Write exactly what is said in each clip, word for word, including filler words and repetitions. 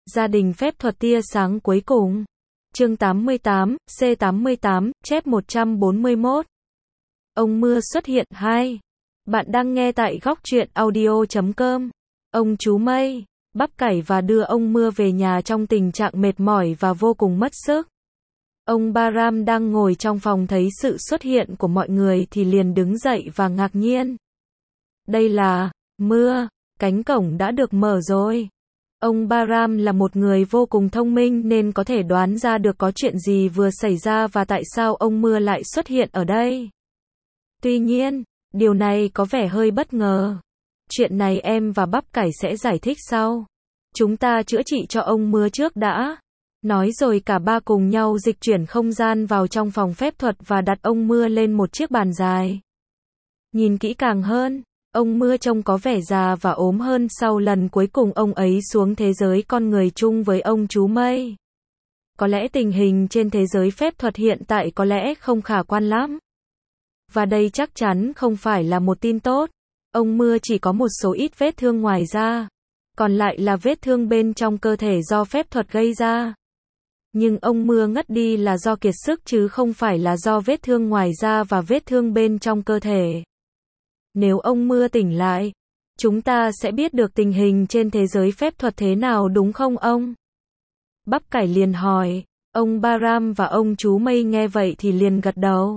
Gia đình phép thuật tia sáng cuối cùng. Chương tám mươi tám, C tám mươi tám, chép một trăm bốn mươi mốt. Ông mưa xuất hiện. Hai. Bạn đang nghe tại góc truyện audio chấm com. Ông chú Mây, bắp cải và đưa ông mưa về nhà trong tình trạng mệt mỏi và vô cùng mất sức. Ông Baram đang ngồi trong phòng thấy sự xuất hiện của mọi người thì liền đứng dậy và ngạc nhiên. Đây là mưa, cánh cổng đã được mở rồi. Ông Baram là một người vô cùng thông minh nên có thể đoán ra được có chuyện gì vừa xảy ra và tại sao ông mưa lại xuất hiện ở đây. Tuy nhiên, điều này có vẻ hơi bất ngờ. Chuyện này em và bắp cải sẽ giải thích sau. Chúng ta chữa trị cho ông mưa trước đã. Nói rồi cả ba cùng nhau dịch chuyển không gian vào trong phòng phép thuật và đặt ông mưa lên một chiếc bàn dài. Nhìn kỹ càng hơn, ông mưa trông có vẻ già và ốm hơn sau lần cuối cùng ông ấy xuống thế giới con người chung với ông chú Mây. Có lẽ tình hình trên thế giới phép thuật hiện tại có lẽ không khả quan lắm. Và đây chắc chắn không phải là một tin tốt. Ông mưa chỉ có một số ít vết thương ngoài da. Còn lại là vết thương bên trong cơ thể do phép thuật gây ra. Nhưng ông mưa ngất đi là do kiệt sức chứ không phải là do vết thương ngoài da và vết thương bên trong cơ thể. Nếu ông mưa tỉnh lại, chúng ta sẽ biết được tình hình trên thế giới phép thuật thế nào đúng không ông? Bắp cải liền hỏi. Ông Baram và ông chú Mây nghe vậy thì liền gật đầu.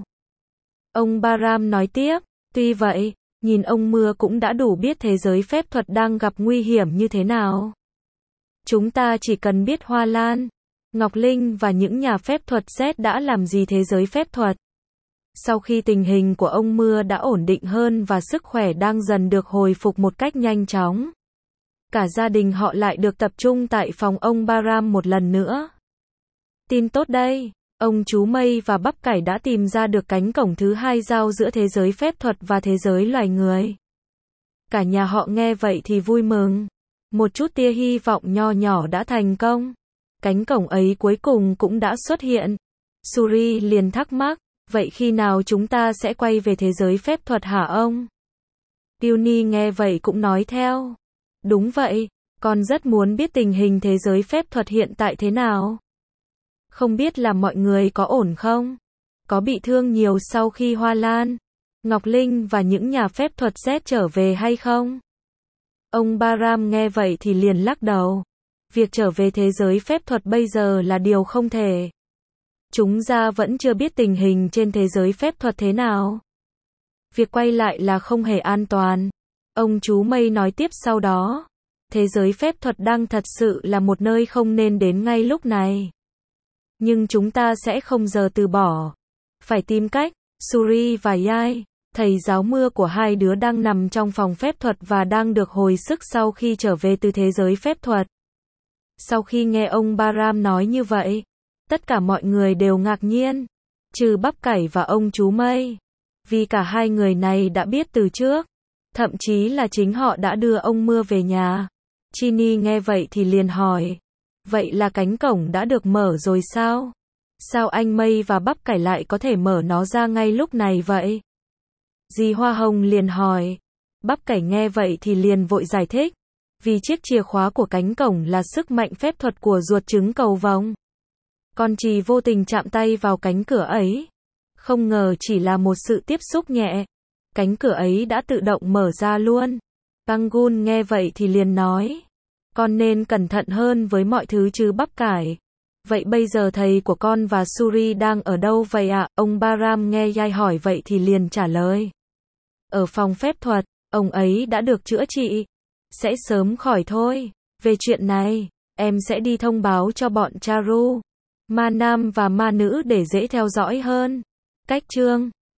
Ông Baram nói tiếp, tuy vậy, nhìn ông mưa cũng đã đủ biết thế giới phép thuật đang gặp nguy hiểm như thế nào. Chúng ta chỉ cần biết Hoa Lan, Ngọc Linh và những nhà phép thuật Z đã làm gì thế giới phép thuật. Sau khi tình hình của ông mưa đã ổn định hơn và sức khỏe đang dần được hồi phục một cách nhanh chóng, cả gia đình họ lại được tập trung tại phòng ông Baram một lần nữa. Tin tốt đây, ông chú Mây và bắp cải đã tìm ra được cánh cổng thứ hai giao giữa thế giới phép thuật và thế giới loài người. Cả nhà họ nghe vậy thì vui mừng. Một chút tia hy vọng nho nhỏ đã thành công. Cánh cổng ấy cuối cùng cũng đã xuất hiện. Suri liền thắc mắc, vậy khi nào chúng ta sẽ quay về thế giới phép thuật hả ông? Peony nghe vậy cũng nói theo. Đúng vậy, con rất muốn biết tình hình thế giới phép thuật hiện tại thế nào. Không biết là mọi người có ổn không? Có bị thương nhiều sau khi Hoa Lan, Ngọc Linh và những nhà phép thuật Z trở về hay không? Ông Baram nghe vậy thì liền lắc đầu. Việc trở về thế giới phép thuật bây giờ là điều không thể. Chúng ta vẫn chưa biết tình hình trên thế giới phép thuật thế nào. Việc quay lại là không hề an toàn. Ông chú Mây nói tiếp sau đó. Thế giới phép thuật đang thật sự là một nơi không nên đến ngay lúc này. Nhưng chúng ta sẽ không giờ từ bỏ. Phải tìm cách. Suri và Yai, thầy giáo mưa của hai đứa đang nằm trong phòng phép thuật và đang được hồi sức sau khi trở về từ thế giới phép thuật. Sau khi nghe ông Baram nói như vậy, tất cả mọi người đều ngạc nhiên, trừ bắp cải và ông chú Mây. Vì cả hai người này đã biết từ trước. Thậm chí là chính họ đã đưa ông mưa về nhà. Chini nghe vậy thì liền hỏi. Vậy là cánh cổng đã được mở rồi sao? Sao anh Mây và bắp cải lại có thể mở nó ra ngay lúc này vậy? Dì Hoa Hồng liền hỏi. Bắp cải nghe vậy thì liền vội giải thích. Vì chiếc chìa khóa của cánh cổng là sức mạnh phép thuật của ruột trứng cầu vồng. Con chỉ vô tình chạm tay vào cánh cửa ấy. Không ngờ chỉ là một sự tiếp xúc nhẹ. Cánh cửa ấy đã tự động mở ra luôn. Pangun nghe vậy thì liền nói. Con nên cẩn thận hơn với mọi thứ chứ bắp cải. Vậy bây giờ thầy của con và Suri đang ở đâu vậy ạ? Ông Baram nghe Yai hỏi vậy thì liền trả lời. Ở phòng phép thuật, ông ấy đã được chữa trị. Sẽ sớm khỏi thôi. Về chuyện này, em sẽ đi thông báo cho bọn Charu, ma nam và ma nữ để dễ theo dõi hơn. Cách chương